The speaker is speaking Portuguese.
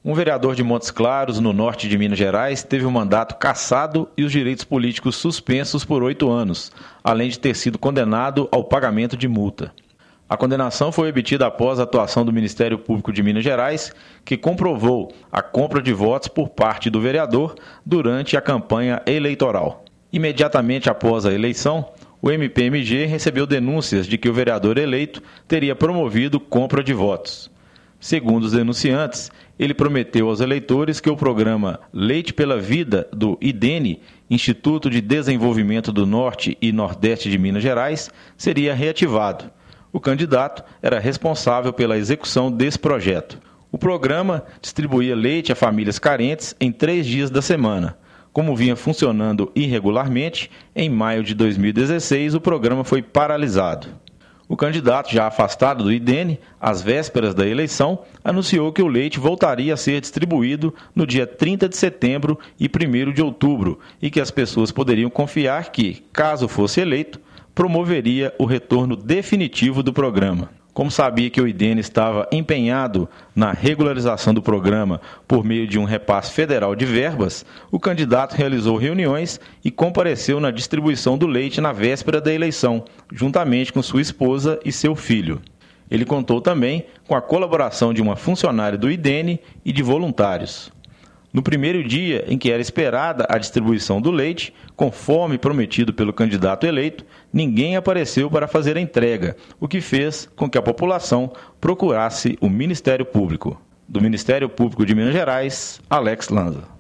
Um vereador de Montes Claros, no norte de Minas Gerais, teve o mandato cassado e os direitos políticos suspensos por 8 anos, além de ter sido condenado ao pagamento de multa. A condenação foi obtida após a atuação do Ministério Público de Minas Gerais, que comprovou a compra de votos por parte do vereador durante a campanha eleitoral. Imediatamente após a eleição, o MPMG recebeu denúncias de que o vereador eleito teria promovido compra de votos. Segundo os denunciantes, ele prometeu aos eleitores que o programa Leite pela Vida do IDENE, Instituto de Desenvolvimento do Norte e Nordeste de Minas Gerais, seria reativado. O candidato era responsável pela execução desse projeto. O programa distribuía leite a famílias carentes em 3 dias da semana. Como vinha funcionando irregularmente, em maio de 2016 o programa foi paralisado. O candidato, já afastado do IDENE, às vésperas da eleição, anunciou que o leite voltaria a ser distribuído no dia 30 de setembro e 1º de outubro e que as pessoas poderiam confiar que, caso fosse eleito, promoveria o retorno definitivo do programa. Como sabia que o IDENE estava empenhado na regularização do programa por meio de um repasse federal de verbas, o candidato realizou reuniões e compareceu na distribuição do leite na véspera da eleição, juntamente com sua esposa e seu filho. Ele contou também com a colaboração de uma funcionária do IDENE e de voluntários. No primeiro dia em que era esperada a distribuição do leite, conforme prometido pelo candidato eleito, ninguém apareceu para fazer a entrega, o que fez com que a população procurasse o Ministério Público. Do Ministério Público de Minas Gerais, Alex Lanza.